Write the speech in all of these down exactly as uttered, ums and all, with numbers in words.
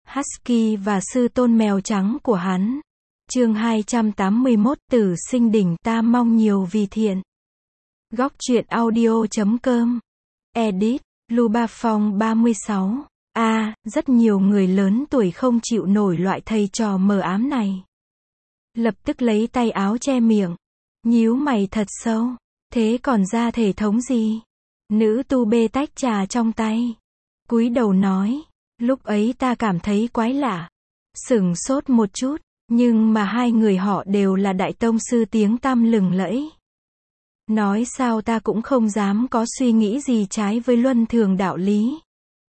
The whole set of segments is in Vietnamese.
Husky và sư tôn mèo trắng của hắn. Chương hai trăm tám mươi mốt, Tử Sinh Đỉnh, ta mong nhiều vì thiện. Góc truyện audio chấm com. Edit, Luba Phong ba mươi sáu. A, à, rất nhiều người lớn tuổi không chịu nổi loại thầy trò mờ ám này. Lập tức lấy tay áo che miệng. Nhíu mày thật sâu. Thế còn ra thể thống gì? Nữ tu bê tách trà trong tay. Cúi đầu nói. Lúc ấy ta cảm thấy quái lạ. Sửng sốt một chút. Nhưng mà hai người họ đều là đại tông sư tiếng tăm lừng lẫy. Nói sao ta cũng không dám có suy nghĩ gì trái với luân thường đạo lý.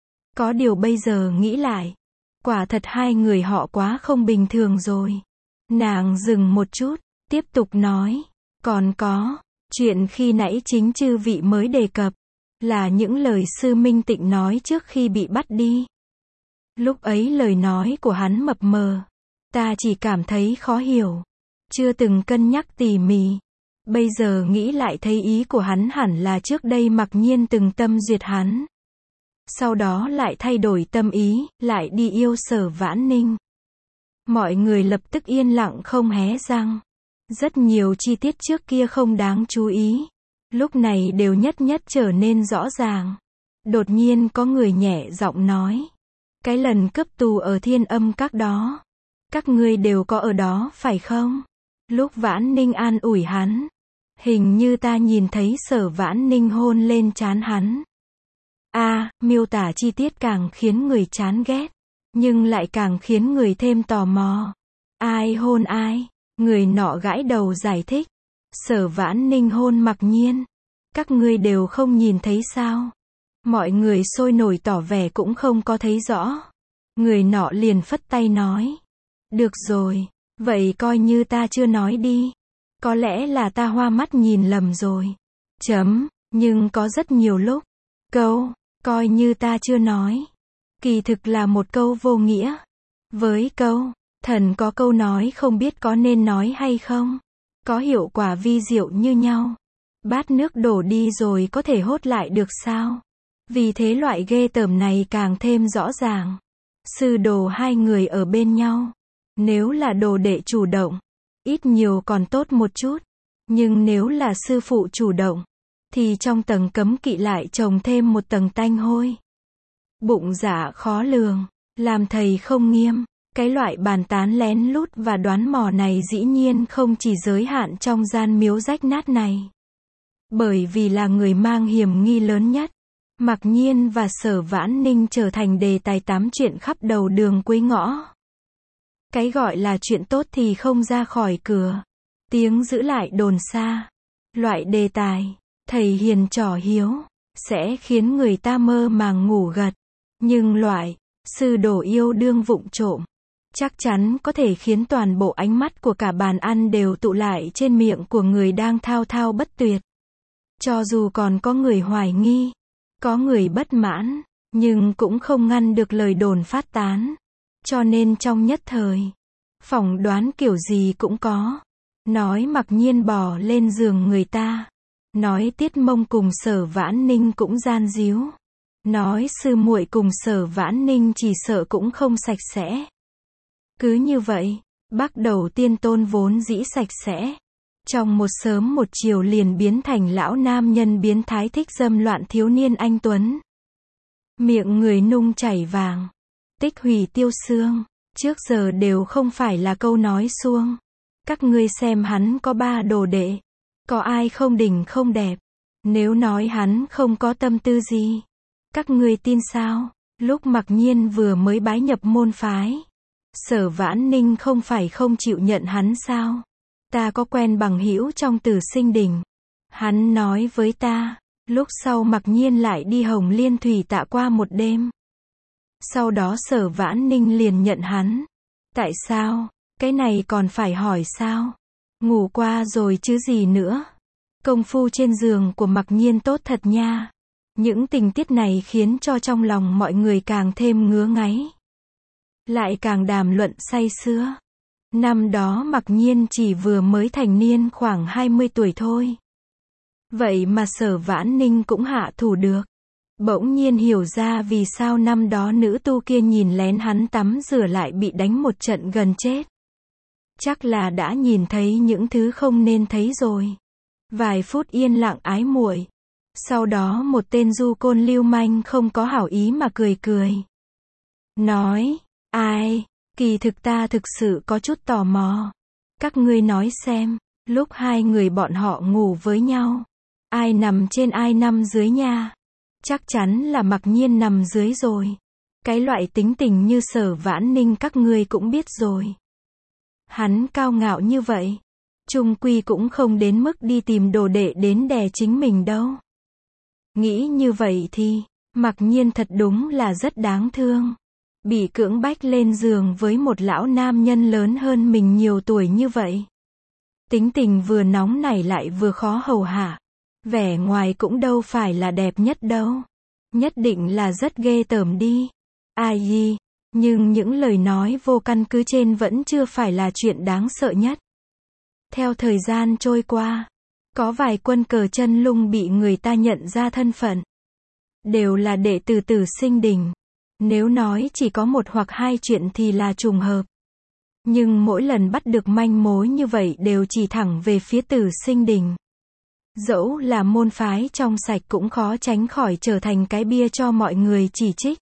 Có điều bây giờ nghĩ lại. Quả thật hai người họ quá không bình thường rồi. Nàng dừng một chút. Tiếp tục nói. Còn có. Chuyện khi nãy chính chư vị mới đề cập. Là những lời sư Minh Tịnh nói trước khi bị bắt đi. Lúc ấy lời nói của hắn mập mờ. Ta chỉ cảm thấy khó hiểu. Chưa từng cân nhắc tỉ mỉ. Bây giờ nghĩ lại thấy ý của hắn hẳn là trước đây mặc nhiên từng tâm duyệt hắn. Sau đó lại thay đổi tâm ý, lại đi yêu Sở Vãn Ninh. Mọi người lập tức yên lặng không hé răng. Rất nhiều chi tiết trước kia không đáng chú ý. Lúc này đều nhất nhất trở nên rõ ràng. Đột nhiên có người nhẹ giọng nói. Cái lần cướp tù ở Thiên Âm Các đó. Các ngươi đều có ở đó phải không? Lúc Vãn Ninh an ủi hắn. Hình như ta nhìn thấy Sở Vãn Ninh hôn lên trán hắn. A, à, miêu tả chi tiết càng khiến người chán ghét. Nhưng lại càng khiến người thêm tò mò. Ai hôn ai? Người nọ gãi đầu giải thích. Sở Vãn Ninh hôn Mặc Nhiên. Các ngươi đều không nhìn thấy sao? Mọi người sôi nổi tỏ vẻ cũng không có thấy rõ. Người nọ liền phất tay nói. Được rồi, vậy coi như ta chưa nói đi. Có lẽ là ta hoa mắt nhìn lầm rồi. Chấm, nhưng có rất nhiều lúc. Câu, coi như ta chưa nói. Kỳ thực là một câu vô nghĩa. Với câu, thần có câu nói không biết có nên nói hay không. Có hiệu quả vi diệu như nhau. Bát nước đổ đi rồi có thể hốt lại được sao? Vì thế loại ghê tởm này càng thêm rõ ràng. Sư đồ hai người ở bên nhau. Nếu là đồ đệ chủ động, ít nhiều còn tốt một chút. Nhưng nếu là sư phụ chủ động, thì trong tầng cấm kỵ lại trồng thêm một tầng tanh hôi. Bụng dạ khó lường, làm thầy không nghiêm. Cái loại bàn tán lén lút và đoán mò này dĩ nhiên không chỉ giới hạn trong gian miếu rách nát này. Bởi vì là người mang hiểm nghi lớn nhất. Mặc Nhiên và Sở Vãn Ninh trở thành đề tài tám chuyện khắp đầu đường cuối ngõ. Cái gọi là chuyện tốt thì không ra khỏi cửa. Tiếng giữ lại đồn xa. Loại đề tài, thầy hiền trò hiếu, sẽ khiến người ta mơ màng ngủ gật. Nhưng loại, sư đồ yêu đương vụng trộm, chắc chắn có thể khiến toàn bộ ánh mắt của cả bàn ăn đều tụ lại trên miệng của người đang thao thao bất tuyệt. Cho dù còn có người hoài nghi, có người bất mãn, nhưng cũng không ngăn được lời đồn phát tán. Cho nên trong nhất thời, phỏng đoán kiểu gì cũng có. Nói Mặc Nhiên bò lên giường người ta. Nói Tiết Mông cùng Sở Vãn Ninh cũng gian díu. Nói sư muội cùng Sở Vãn Ninh chỉ sợ cũng không sạch sẽ. Cứ như vậy, Bác Đầu Tiên Tôn vốn dĩ sạch sẽ. Trong một sớm một chiều liền biến thành lão nam nhân biến thái thích dâm loạn thiếu niên anh tuấn. Miệng người nung chảy vàng. Tích hủy tiêu xương. Trước giờ đều không phải là câu nói suông. Các ngươi xem hắn có ba đồ đệ. Có ai không đỉnh không đẹp. Nếu nói hắn không có tâm tư gì, các ngươi tin sao? Lúc Mặc Nhiên vừa mới bái nhập môn phái, Sở Vãn Ninh không phải không chịu nhận hắn sao? Ta có quen bằng hữu trong Tử Sinh Đỉnh. Hắn nói với ta, lúc sau Mặc Nhiên lại đi Hồng Liên Thủy Tạ qua một đêm. Sau đó Sở Vãn Ninh liền nhận hắn. Tại sao? Cái này còn phải hỏi sao? Ngủ qua rồi chứ gì nữa. Công phu trên giường của Mặc Nhiên tốt thật nha. Những tình tiết này khiến cho trong lòng mọi người càng thêm ngứa ngáy. Lại càng đàm luận say sưa. Năm đó Mặc Nhiên chỉ vừa mới thành niên khoảng hai mươi tuổi thôi. Vậy mà Sở Vãn Ninh cũng hạ thủ được. Bỗng nhiên hiểu ra vì sao năm đó nữ tu kia nhìn lén hắn tắm rửa lại bị đánh một trận gần chết. Chắc là đã nhìn thấy những thứ không nên thấy rồi. Vài phút yên lặng ái muội. Sau đó một tên du côn lưu manh không có hảo ý mà cười cười. Nói, ai, kỳ thực ta thực sự có chút tò mò. Các ngươi nói xem, lúc hai người bọn họ ngủ với nhau, ai nằm trên ai nằm dưới nha? Chắc chắn là Mặc Nhiên nằm dưới rồi. Cái loại tính tình như Sở Vãn Ninh các ngươi cũng biết rồi. Hắn cao ngạo như vậy, chung quy cũng không đến mức đi tìm đồ đệ đến đè chính mình đâu. Nghĩ như vậy thì, Mặc Nhiên thật đúng là rất đáng thương. Bị cưỡng bách lên giường với một lão nam nhân lớn hơn mình nhiều tuổi như vậy. Tính tình vừa nóng nảy lại vừa khó hầu hạ. Vẻ ngoài cũng đâu phải là đẹp nhất đâu. Nhất định là rất ghê tởm đi. Ai gì, nhưng những lời nói vô căn cứ trên vẫn chưa phải là chuyện đáng sợ nhất. Theo thời gian trôi qua, có vài quân cờ chân lung bị người ta nhận ra thân phận. Đều là đệ tử Tử Sinh Đình. Nếu nói chỉ có một hoặc hai chuyện thì là trùng hợp. Nhưng mỗi lần bắt được manh mối như vậy đều chỉ thẳng về phía Tử Sinh Đình. Dẫu là môn phái trong sạch cũng khó tránh khỏi trở thành cái bia cho mọi người chỉ trích.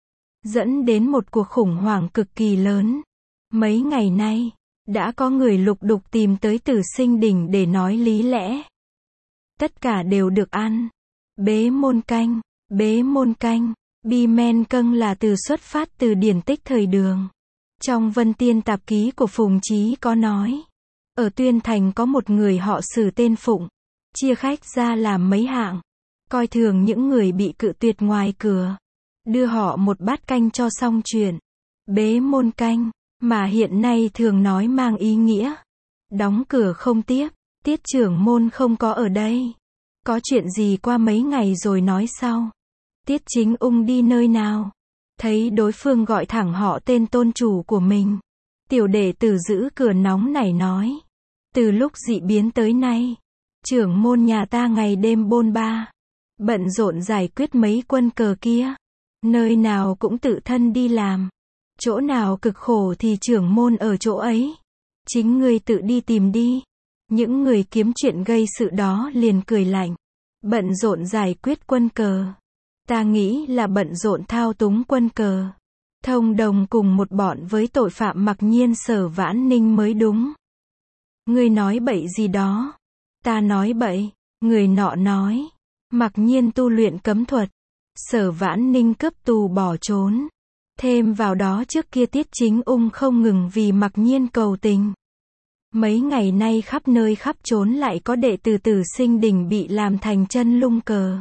Dẫn đến một cuộc khủng hoảng cực kỳ lớn. Mấy ngày nay, đã có người lục đục tìm tới Tử Sinh Đình để nói lý lẽ. Tất cả đều được ăn. Bế môn canh, bế môn canh. Bi men câng là từ xuất phát từ điển tích thời Đường. Trong Vân Tiên tạp ký của Phùng Chí có nói. Ở Tuyên Thành có một người họ Sử tên Phụng. Chia khách ra làm mấy hạng. Coi thường những người bị cự tuyệt ngoài cửa. Đưa họ một bát canh cho xong chuyện. Bế môn canh, mà hiện nay thường nói mang ý nghĩa. Đóng cửa không tiếp, tiết trưởng môn không có ở đây. Có chuyện gì qua mấy ngày rồi nói sau. Tiết Chính Ung đi nơi nào? Thấy đối phương gọi thẳng họ tên tôn chủ của mình. Tiểu đệ tử giữ cửa nóng nảy nói. Từ lúc dị biến tới nay, trưởng môn nhà ta ngày đêm bôn ba. Bận rộn giải quyết mấy quân cờ kia. Nơi nào cũng tự thân đi làm. Chỗ nào cực khổ thì trưởng môn ở chỗ ấy. Chính ngươi tự đi tìm đi. Những người kiếm chuyện gây sự đó liền cười lạnh. Bận rộn giải quyết quân cờ. Ta nghĩ là bận rộn thao túng quân cờ. Thông đồng cùng một bọn với tội phạm Mặc Nhiên Sở Vãn Ninh mới đúng. Ngươi nói bậy gì đó? Ta nói bậy. Người nọ nói. Mặc Nhiên tu luyện cấm thuật. Sở Vãn Ninh cướp tù bỏ trốn. Thêm vào đó trước kia Tiết Chính Ung không ngừng vì Mặc Nhiên cầu tình. Mấy ngày nay khắp nơi khắp trốn lại có đệ tử Tử Sinh Đình bị làm thành chân lung cờ.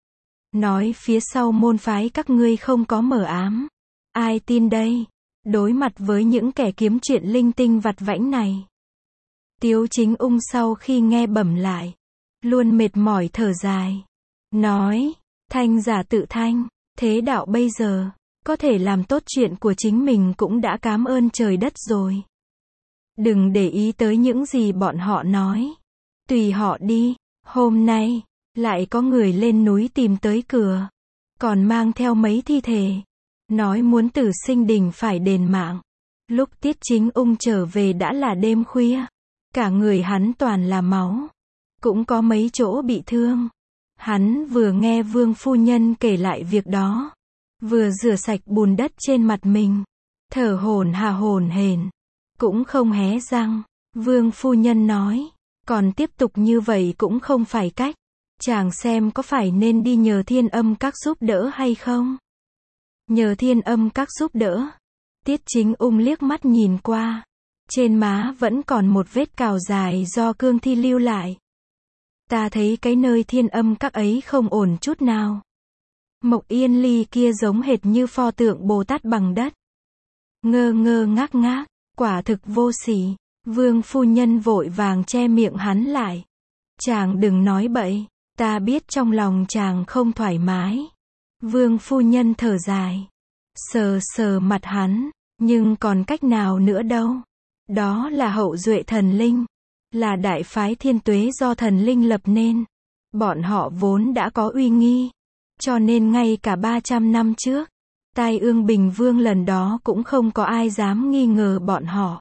Nói phía sau môn phái các ngươi không có mờ ám. Ai tin đây? Đối mặt với những kẻ kiếm chuyện linh tinh vặt vãnh này. Tiếu Chính Ung sau khi nghe bẩm lại. Luôn mệt mỏi thở dài. Nói, thanh giả tự thanh, thế đạo bây giờ, có thể làm tốt chuyện của chính mình cũng đã cám ơn trời đất rồi. Đừng để ý tới những gì bọn họ nói. Tùy họ đi, hôm nay, lại có người lên núi tìm tới cửa. Còn mang theo mấy thi thể. Nói muốn Tử Sinh Đình phải đền mạng. Lúc Tiết Chính Ung trở về đã là đêm khuya. Cả người hắn toàn là máu. Cũng có mấy chỗ bị thương. Hắn vừa nghe Vương phu nhân kể lại việc đó. Vừa rửa sạch bùn đất trên mặt mình. Thở hổn hà hổn hển. Cũng không hé răng. Vương phu nhân nói. Còn tiếp tục như vậy cũng không phải cách. Chàng xem có phải nên đi nhờ Thiên Âm Các giúp đỡ hay không? Nhờ Thiên Âm Các giúp đỡ. Tiết Chính Ung liếc mắt nhìn qua. Trên má vẫn còn một vết cào dài do cương thi lưu lại. Ta thấy cái nơi Thiên Âm Các ấy không ổn chút nào. Mộc Yên Ly kia giống hệt như pho tượng Bồ Tát bằng đất. Ngơ ngơ ngác ngác, quả thực vô sỉ. Vương phu nhân vội vàng che miệng hắn lại. Chàng đừng nói bậy, ta biết trong lòng chàng không thoải mái. Vương phu nhân thở dài. Sờ sờ mặt hắn, nhưng còn cách nào nữa đâu. Đó là hậu duệ thần linh. Là đại phái Thiên Tuế do thần linh lập nên. Bọn họ vốn đã có uy nghi. Cho nên ngay cả ba trăm năm trước, Tai Ương Bình Vương lần đó cũng không có ai dám nghi ngờ bọn họ.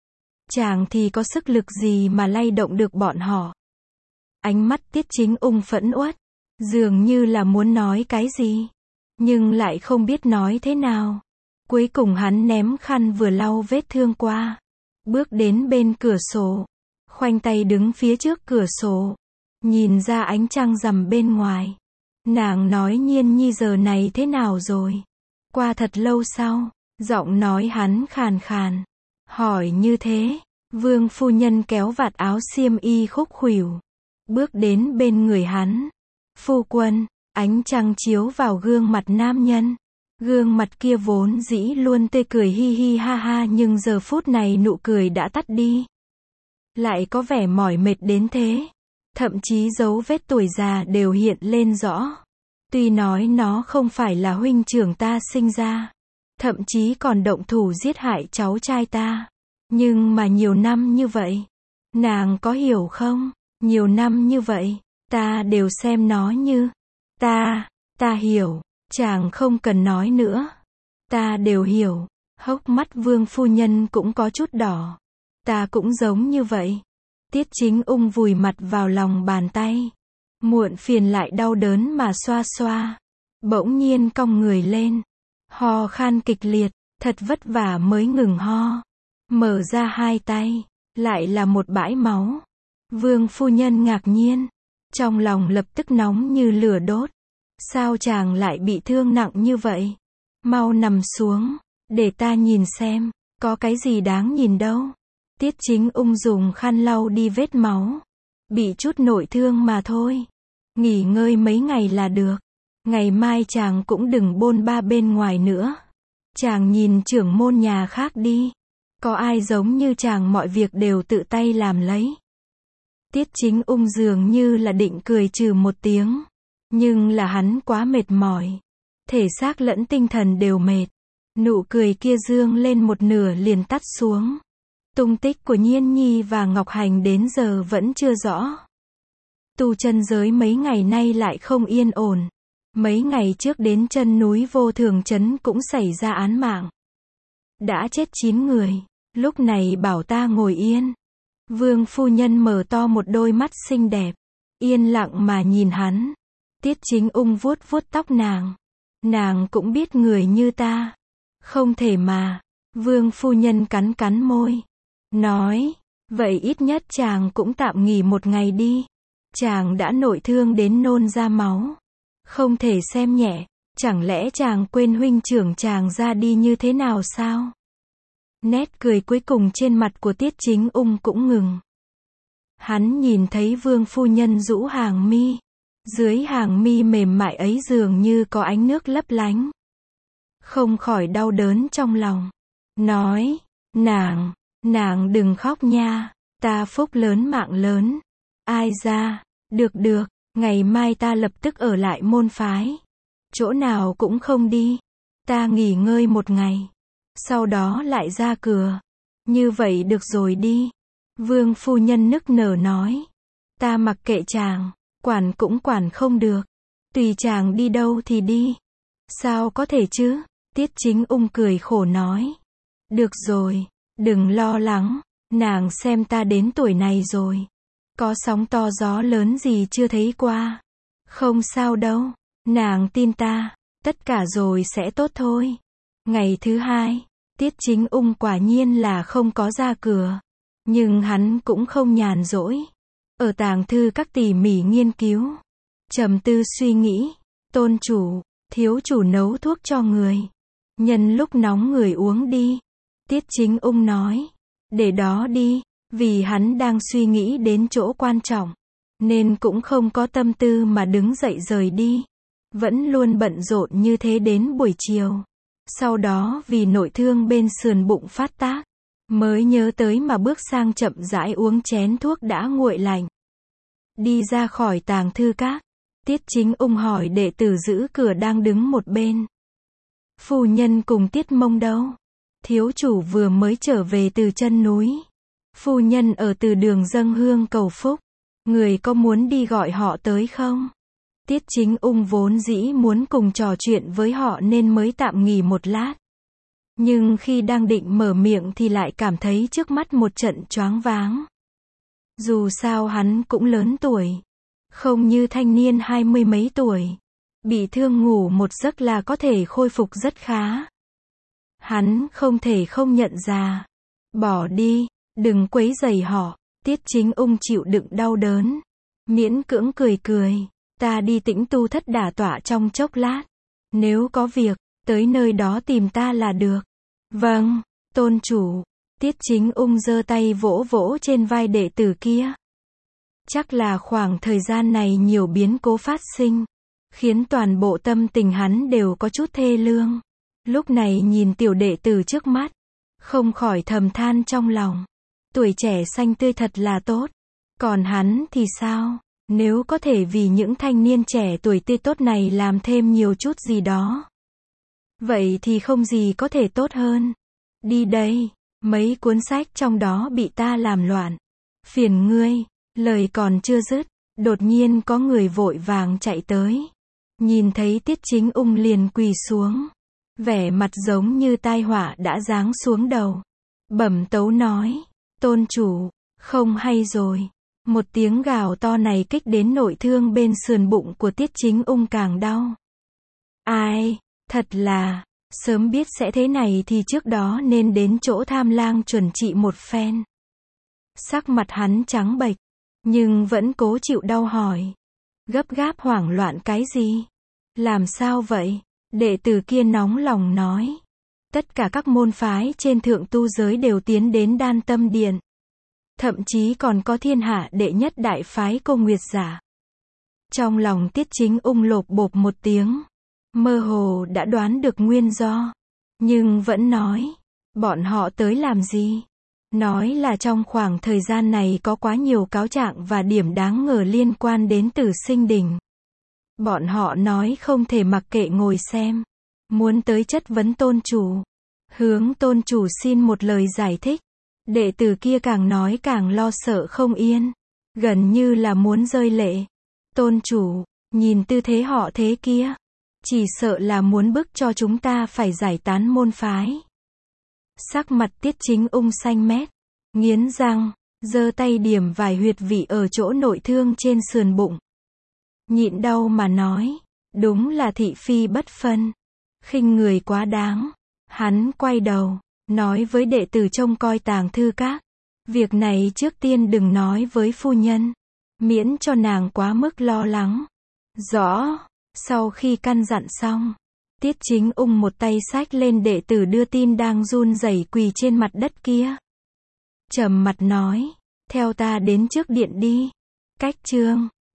Chàng thì có sức lực gì mà lay động được bọn họ. Ánh mắt Tiết Chính Ung phẫn uất, dường như là muốn nói cái gì, nhưng lại không biết nói thế nào. Cuối cùng hắn ném khăn vừa lau vết thương qua, bước đến bên cửa sổ, khoanh tay đứng phía trước cửa sổ, nhìn ra ánh trăng rằm bên ngoài. Nàng nói Nhiên Nhi giờ này thế nào rồi? Qua thật lâu sau, giọng nói hắn khàn khàn, hỏi như thế. Vương phu nhân kéo vạt áo xiêm y khúc khuỷu, bước đến bên người hắn. Phu quân, ánh trăng chiếu vào gương mặt nam nhân. Gương mặt kia vốn dĩ luôn tươi cười hi hi ha ha, nhưng giờ phút này nụ cười đã tắt đi. Lại có vẻ mỏi mệt đến thế. Thậm chí dấu vết tuổi già đều hiện lên rõ. Tuy nói nó không phải là huynh trưởng ta sinh ra, thậm chí còn động thủ giết hại cháu trai ta. Nhưng mà nhiều năm như vậy, nàng có hiểu không? Nhiều năm như vậy, ta đều xem nó như, ta, ta hiểu, chàng không cần nói nữa. Ta đều hiểu, hốc mắt Vương phu nhân cũng có chút đỏ. Ta cũng giống như vậy. Tiết Chính Ung vùi mặt vào lòng bàn tay. Muộn phiền lại đau đớn mà xoa xoa. Bỗng nhiên cong người lên. Ho khan kịch liệt, thật vất vả mới ngừng ho. Mở ra hai tay, lại là một bãi máu. Vương phu nhân ngạc nhiên, trong lòng lập tức nóng như lửa đốt. Sao chàng lại bị thương nặng như vậy? Mau nằm xuống, để ta nhìn xem, có cái gì đáng nhìn đâu. Tiết Chính Ung dùng khăn lau đi vết máu. Bị chút nội thương mà thôi. Nghỉ ngơi mấy ngày là được. Ngày mai chàng cũng đừng bôn ba bên ngoài nữa. Chàng nhìn trưởng môn nhà khác đi. Có ai giống như chàng mọi việc đều tự tay làm lấy. Tiết Chính Ung dường như là định cười trừ một tiếng. Nhưng là hắn quá mệt mỏi. Thể xác lẫn tinh thần đều mệt. Nụ cười kia dương lên một nửa liền tắt xuống. Tung tích của Nhiên Nhi và Ngọc Hành đến giờ vẫn chưa rõ. Tu chân giới mấy ngày nay lại không yên ổn. Mấy ngày trước đến chân núi Vô Thường Trấn cũng xảy ra án mạng. Đã chết chín người. Lúc này bảo ta ngồi yên. Vương phu nhân mở to một đôi mắt xinh đẹp. Yên lặng mà nhìn hắn. Tiết Chính Ung vuốt vuốt tóc nàng. Nàng cũng biết người như ta. Không thể mà. Vương phu nhân cắn cắn môi. Nói, vậy ít nhất chàng cũng tạm nghỉ một ngày đi. Chàng đã nội thương đến nôn ra máu. Không thể xem nhẹ. Chẳng lẽ chàng quên huynh trưởng chàng ra đi như thế nào sao? Nét cười cuối cùng trên mặt của Tiết Chính Ung cũng ngừng. Hắn nhìn thấy vương phu nhân rũ hàng mi. Dưới hàng mi mềm mại ấy dường như có ánh nước lấp lánh. Không khỏi đau đớn trong lòng. Nói, nàng, nàng đừng khóc nha. Ta phúc lớn mạng lớn. Ai ra, được được, ngày mai ta lập tức ở lại môn phái. Chỗ nào cũng không đi. Ta nghỉ ngơi một ngày. Sau đó lại ra cửa. Như vậy được rồi đi. Vương phu nhân nức nở nói. Ta mặc kệ chàng. Quản cũng quản không được. Tùy chàng đi đâu thì đi. Sao có thể chứ? Tiết Chính Ung cười khổ nói. Được rồi, đừng lo lắng. Nàng xem ta đến tuổi này rồi. Có sóng to gió lớn gì chưa thấy qua. Không sao đâu. Nàng tin ta. Tất cả rồi sẽ tốt thôi. Ngày thứ hai, Tiết Chính Ung quả nhiên là không có ra cửa. Nhưng hắn cũng không nhàn rỗi. Ở tàng thư các tỉ mỉ nghiên cứu. Trầm tư suy nghĩ. Tôn chủ, thiếu chủ nấu thuốc cho người. Nhân lúc nóng người uống đi. Tiết Chính Ung nói. Để đó đi. Vì hắn đang suy nghĩ đến chỗ quan trọng. Nên cũng không có tâm tư mà đứng dậy rời đi. Vẫn luôn bận rộn như thế đến buổi chiều. Sau đó vì nội thương bên sườn bụng phát tác. Mới nhớ tới mà bước sang chậm rãi uống chén thuốc đã nguội lạnh. Đi ra khỏi tàng thư các. Tiết Chính Ung hỏi đệ tử giữ cửa đang đứng một bên. Phu nhân cùng Tiết Mông đâu? Thiếu chủ vừa mới trở về từ chân núi. Phu nhân ở từ đường dâng hương cầu phúc. Người có muốn đi gọi họ tới không? Tiết Chính Ung vốn dĩ muốn cùng trò chuyện với họ nên mới tạm nghỉ một lát. Nhưng khi đang định mở miệng thì lại cảm thấy trước mắt một trận choáng váng. Dù sao hắn cũng lớn tuổi. Không như thanh niên hai mươi mấy tuổi. Bị thương ngủ một giấc là có thể khôi phục rất khá. Hắn không thể không nhận ra. Bỏ đi, đừng quấy rầy họ. Tiết Chính Ung chịu đựng đau đớn. Miễn cưỡng cười cười. Ta đi tĩnh tu thất đả tọa trong chốc lát. Nếu có việc, tới nơi đó tìm ta là được. Vâng, tôn chủ. Tiết Chính Ung giơ tay vỗ vỗ trên vai đệ tử kia. Chắc là khoảng thời gian này nhiều biến cố phát sinh, khiến toàn bộ tâm tình hắn đều có chút thê lương. Lúc này nhìn tiểu đệ tử trước mắt, không khỏi thầm than trong lòng. Tuổi trẻ xanh tươi thật là tốt. Còn hắn thì sao? Nếu có thể vì những thanh niên trẻ tuổi tươi tốt này làm thêm nhiều chút gì đó, vậy thì không gì có thể tốt hơn. Đi đây, mấy cuốn sách trong đó bị ta làm loạn. Phiền ngươi. Lời còn chưa dứt, đột nhiên có người vội vàng chạy tới. Nhìn thấy Tiết Chính Ung liền quỳ xuống. Vẻ mặt giống như tai họa đã giáng xuống đầu. Bẩm tấu nói, tôn chủ, không hay rồi. Một tiếng gào to này kích đến nội thương bên sườn bụng của Tiết Chính Ung càng đau. Ai, thật là, sớm biết sẽ thế này thì trước đó nên đến chỗ Tham Lang chuẩn trị một phen. Sắc mặt hắn trắng bệch, nhưng vẫn cố chịu đau hỏi. Gấp gáp hoảng loạn cái gì? Làm sao vậy? Đệ tử kia nóng lòng nói. Tất cả các môn phái trên thượng tu giới đều tiến đến Đan Tâm Điện. Thậm chí còn có thiên hạ đệ nhất đại phái Cô Nguyệt Giả. Trong lòng Tiết Chính Ung lộp bộp một tiếng. Mơ hồ đã đoán được nguyên do. Nhưng vẫn nói. Bọn họ tới làm gì? Nói là trong khoảng thời gian này có quá nhiều cáo trạng và điểm đáng ngờ liên quan đến Tử Sinh Đỉnh. Bọn họ nói không thể mặc kệ ngồi xem. Muốn tới chất vấn tôn chủ. Hướng tôn chủ xin một lời giải thích. Đệ tử kia càng nói càng lo sợ không yên. Gần như là muốn rơi lệ. Tôn chủ, nhìn tư thế họ thế kia. Chỉ sợ là muốn bức cho chúng ta phải giải tán môn phái. Sắc mặt Tiết Chính Ung xanh mét. Nghiến răng, giơ tay điểm vài huyệt vị ở chỗ nội thương trên sườn bụng. Nhịn đau mà nói. Đúng là thị phi bất phân. Khinh người quá đáng. Hắn quay đầu, nói với đệ tử trông coi tàng thư các. Việc này trước tiên đừng nói với phu nhân. Miễn cho nàng quá mức lo lắng. Rõ. Sau khi căn dặn xong, Tiết Chính Ung một tay xách lên đệ tử đưa tin đang run rẩy quỳ trên mặt đất kia. Trầm mặt nói. Theo ta đến trước điện đi. Cách chương